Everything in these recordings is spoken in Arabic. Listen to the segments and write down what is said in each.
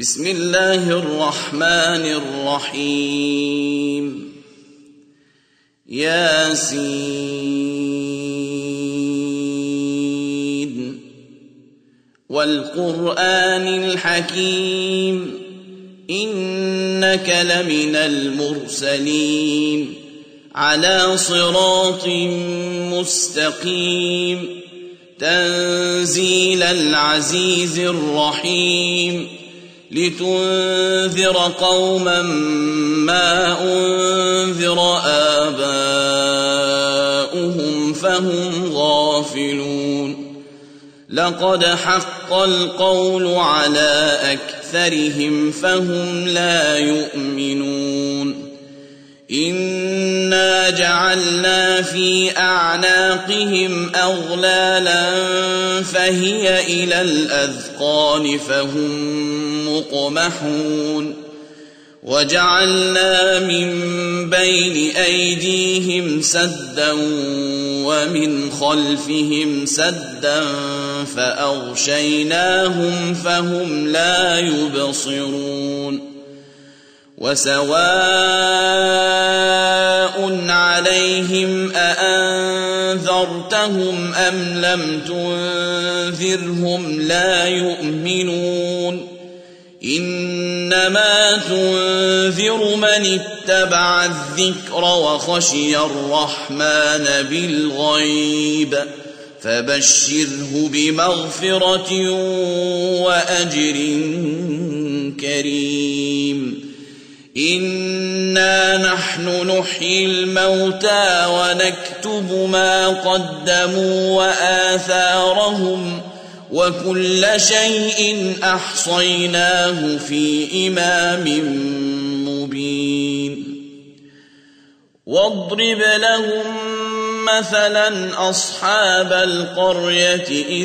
بسم الله الرحمن الرحيم ياسين والقرآن الحكيم إنك لمن المرسلين على صراط مستقيم تنزيل العزيز الرحيم لتنذر قوما ما أنذر آباؤهم فهم غافلون لقد حق القول على أكثرهم فهم لا يؤمنون إنا جعلنا في أعناقهم أغلالا فهي إلى الأذقان فهم مقمحون وجعلنا من بين أيديهم سدا ومن خلفهم سدا فأغشيناهم فهم لا يبصرون وسواء عليهم أأنذرتهم أم لم تنذرهم لا يؤمنون إنما تنذر من اتبع الذكر وخشي الرحمن بالغيب فبشره بمغفرة وأجر كريم إنا نحن نحيي الموتى ونكتب ما قدموا وآثارهم وكل شيء أحصيناه في إمام مبين واضرب لهم مثلا أصحاب القرية إذ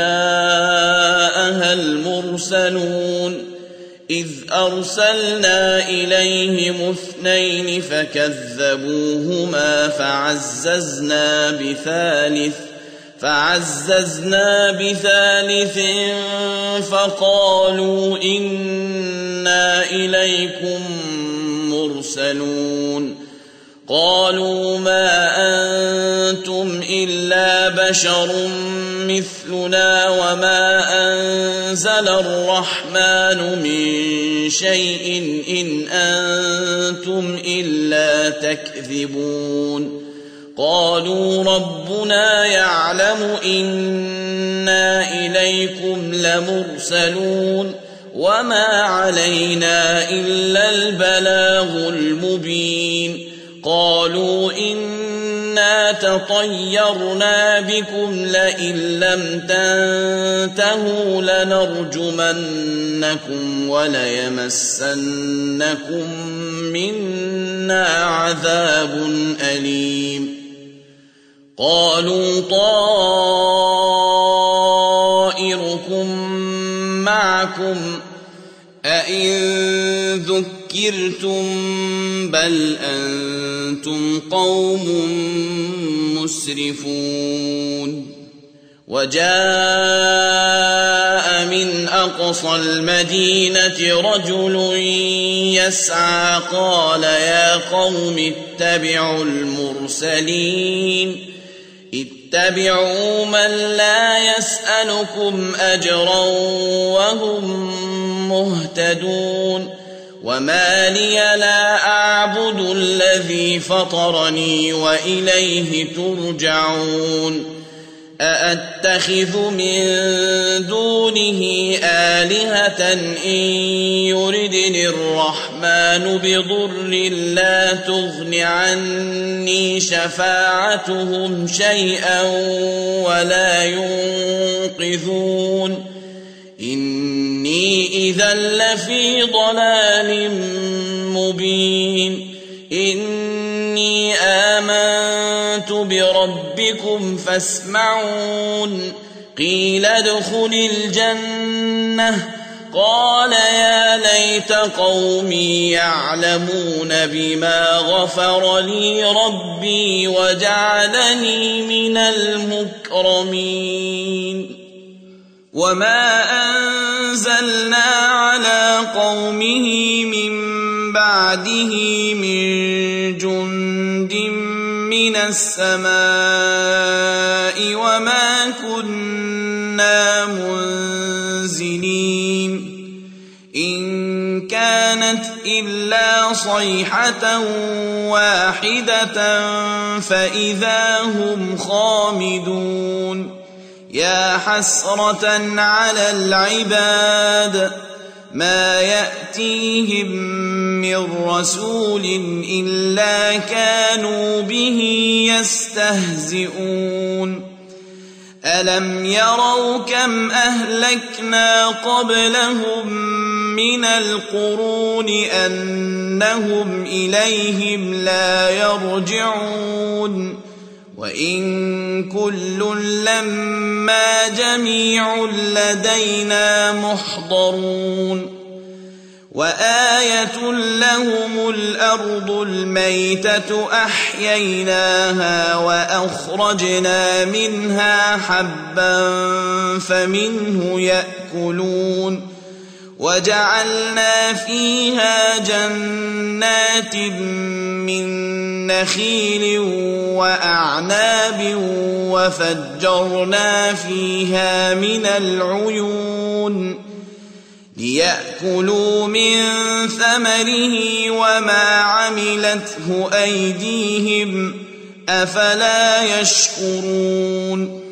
جاءها المرسلون إذ أرسلنا إليهم اثنين فكذبوهما فعززنا بثالث فقالوا إنا إليكم مرسلون قالوا ما أنتم إلا بشر مثلنا وما أنزل الرحمن من شيء إن أنتم إلا تكذبون قالوا ربنا يعلم إنا إليكم لمرسلون وما علينا إلا البلاغ المبين قالوا إنا تطيرنا بكم لئن لم تنتهوا لنرجمنكم وليمسنكم منا عذاب أليم قالوا طائركم معكم أئن ذكرتم بل أنتم قوم مسرفون وجاء من أقصى المدينة رجل يسعى قال يا قوم اتبعوا المرسلين اتبعوا من لا يسألكم أجرا وهم مهتدون وما لي لا أعبد الذي فطرني وإليه ترجعون أأتخذ من دونه آلهة إن يردني الرحمن بضر لا تغن عني شفاعتهم شيئا ولا ينقذون إني إذا لفي ضلال مبين إني آمنت بربكم فاسمعون قيل ادخل الجنة قال يا ليت قومي يعلمون بما غفر لي ربي وجعلني من المكرمين وما أنزلنا على قومه من بعده من جند من السماء وما كنا منزلين إن كانت إلا صيحة واحدة فإذا هم خامدون يا حسرة على العباد ما يأتيهم من رسول إلا كانوا به يستهزئون ألم يروا كم أهلكنا قبلهم من القرون أنهم إليهم لا يرجعون وإن كل لما جميع لدينا محضرون وآية لهم الأرض الميتة أحييناها وأخرجنا منها حبا فمنه يأكلون وجعلنا فيها جنات من نخيل وأعناب وفجرنا فيها من العيون ليأكلوا من ثمره وما عملته أيديهم أفلا يشكرون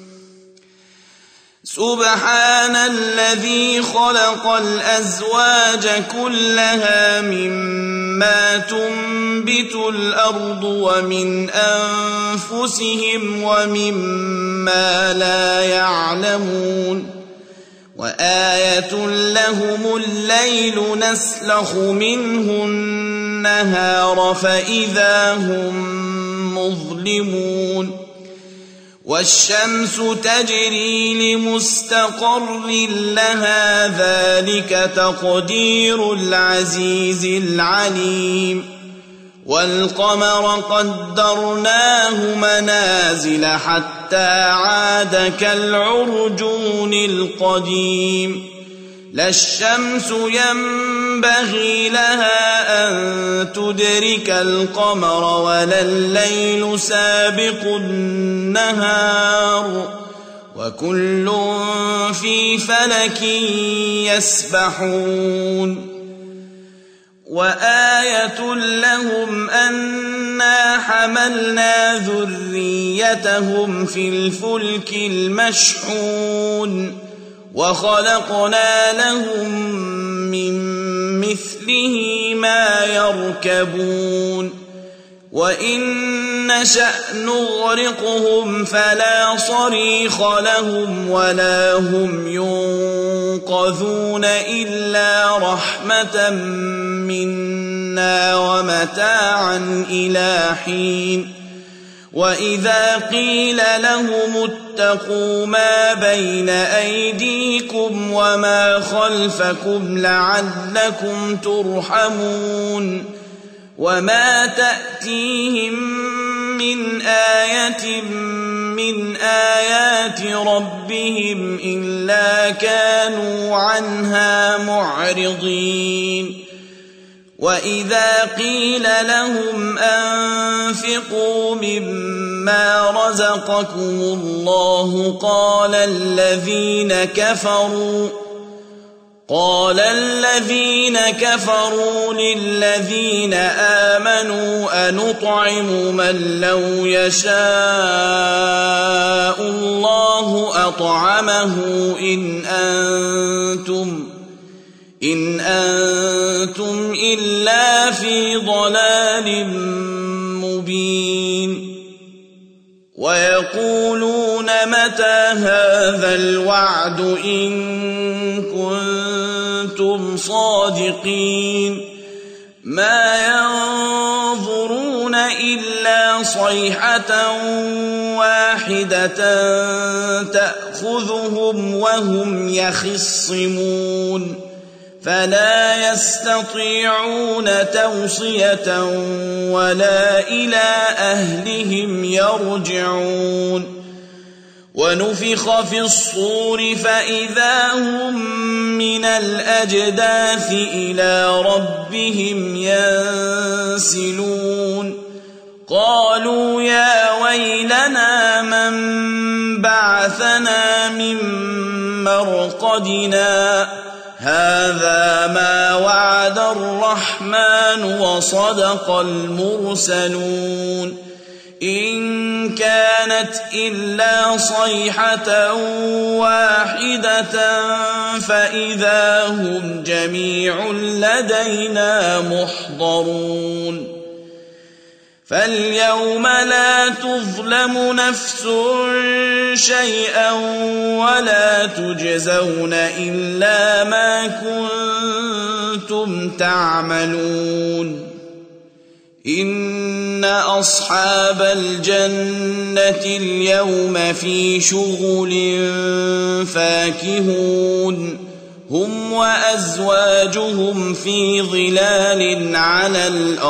سبحان الذي خلق الأزواج كلها مما تنبت الأرض ومن أنفسهم ومما لا يعلمون وآية لهم الليل نسلخ منه النهار فإذا هم مظلمون والشمس تجري لمستقر لها ذلك تقدير العزيز العليم والقمر قدرناه منازل حتى عاد كالعرجون القديم لا الشمس ينبغي لها أن تدرك القمر ولا الليل سابق النهار وكل في فلك يسبحون وآية لهم أنا حملنا ذريتهم في الفلك المشحون وخلقنا لهم من مثله ما يركبون وإن نشأ نغرقهم فلا صريخ لهم ولا هم ينقذون إلا رحمة منا ومتاعا إلى حين وإذا قيل لهم اتقوا ما بين أيديكم وما خلفكم لعلكم ترحمون وما تأتيهم من آية من آيات ربهم إلا كانوا عنها معرضين وإذا قيل لهم أنفقوا مما رزقكم الله قال الذين كفروا للذين آمنوا أنطعم من لو يشاء الله أطعمه إن أنتم إلا في ضلال مبين ويقولون متى هذا الوعد إن كنتم صادقين ما ينظرون إلا صيحة واحدة تأخذهم وهم يخصمون فلا يستطيعون توصية ولا إلى أهلهم يرجعون ونفخ في الصور فإذا هم من الأجداث إلى ربهم ينسلون قالوا يا ويلنا من بعثنا من مرقدنا هذا ما وعد الرحمن وصدق المرسلون إن كانت إلا صيحة واحدة فإذا هم جميع لدينا محضرون فاليوم لا تظلم نفس شيئا ولا تجزون إلا ما كنتم تعملون إن أصحاب الجنة اليوم في شغل فاكهون هم وأزواجهم في ظلال على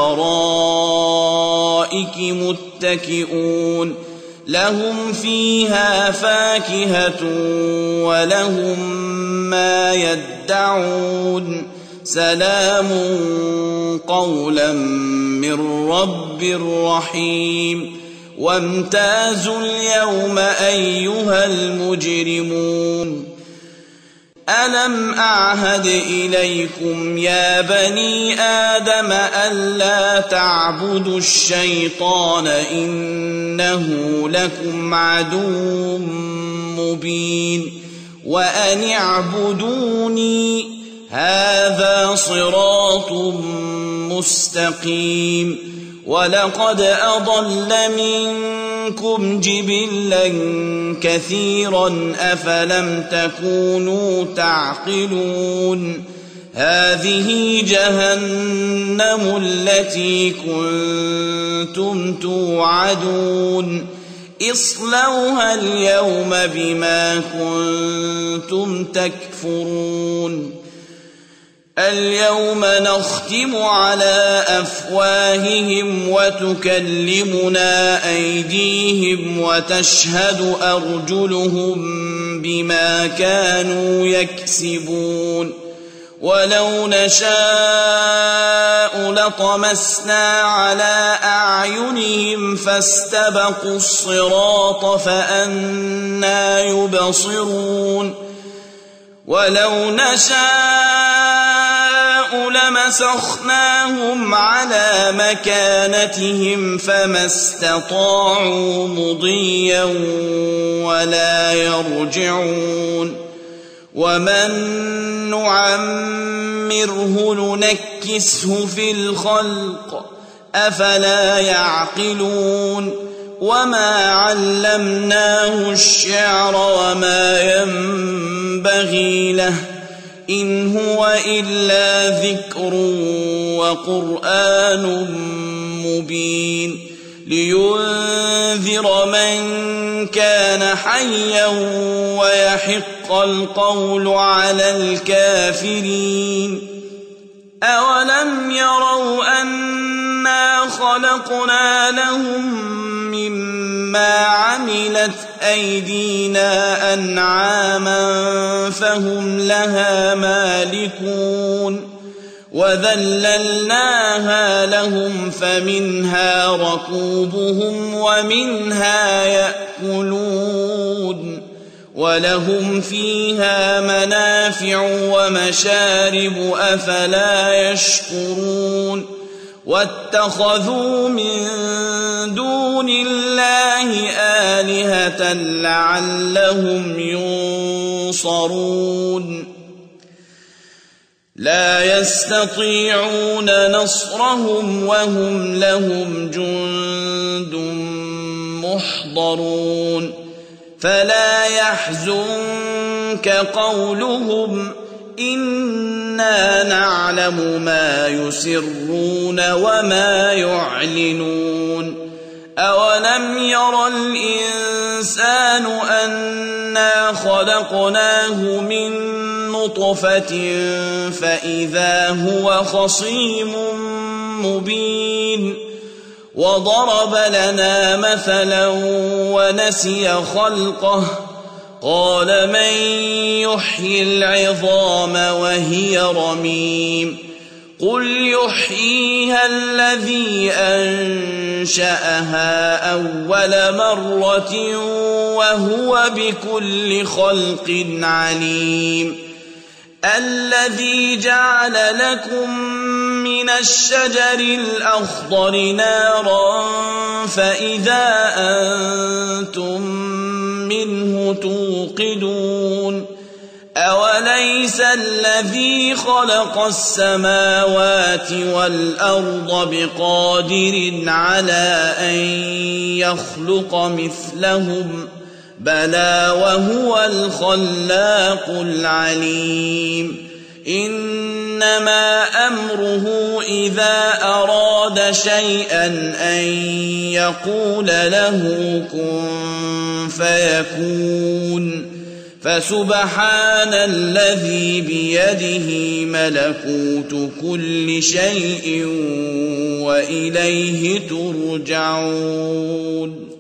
الأرائك متكئون لهم فيها فاكهة ولهم ما يدعون سلام قولا من رب رحيم وامتازوا اليوم أيها المجرمون ألم أعهد إليكم يا بني آدم ألا تعبدوا الشيطان إنه لكم عدو مبين وأن اعبدوني هذا صراط مستقيم ولقد أضل منكم جبلا كثيرا أفلم تكونوا تعقلون هذه جهنم التي كنتم توعدون اصلوها اليوم بما كنتم تكفرون اليوم نختم على أفواههم وتكلمنا أيديهم وتشهد أرجلهم بما كانوا يكسبون ولو نشاء لطمسنا على أعينهم فاستبقوا الصراط فأنى يبصرون ولو نشاء لمسخناهم على مكانتهم فما استطاعوا مضيا ولا يرجعون ومن نعمره ننكسه في الخلق أفلا يعقلون وما علمناه الشعر وما ينبغي له إن هو إلا ذكر وقرآن مبين لينذر من كان حيا ويحق القول على الكافرين أولم يروا أنا خلقنا لهم مما عملت أيدينا أنعاما فهم لها مالكون وذللناها لهم فمنها ركوبهم ومنها يأكلون ولهم فيها منافع ومشارب أفلا يشكرون واتخذوا من دون الله آلهة لعلهم ينصرون لا يستطيعون نصرهم وهم لهم جند محضرون فلا يحزنك قولهم إنا نعلم ما يسرون وما يعلنون أولم ير الإنسان أنا خلقناه من نطفة فإذا هو خصيم مبين وضرب لنا مثلا ونسي خلقه قال من يحيي العظام وهي رميم قل يحييها الذي أنشأها أول مرة وهو بكل خلق عليم الذي جعل لكم من الشجر الأخضر نارا فإذا أنتم منه توقدون أوليس الذي خلق السماوات والأرض بقادر على أن يخلق مثلهم بلى وهو الخلاق العليم إنما أمره إذا أراد شيئا أن يقول له كن فيكون فسبحان الذي بيده ملكوت كل شيء وإليه ترجعون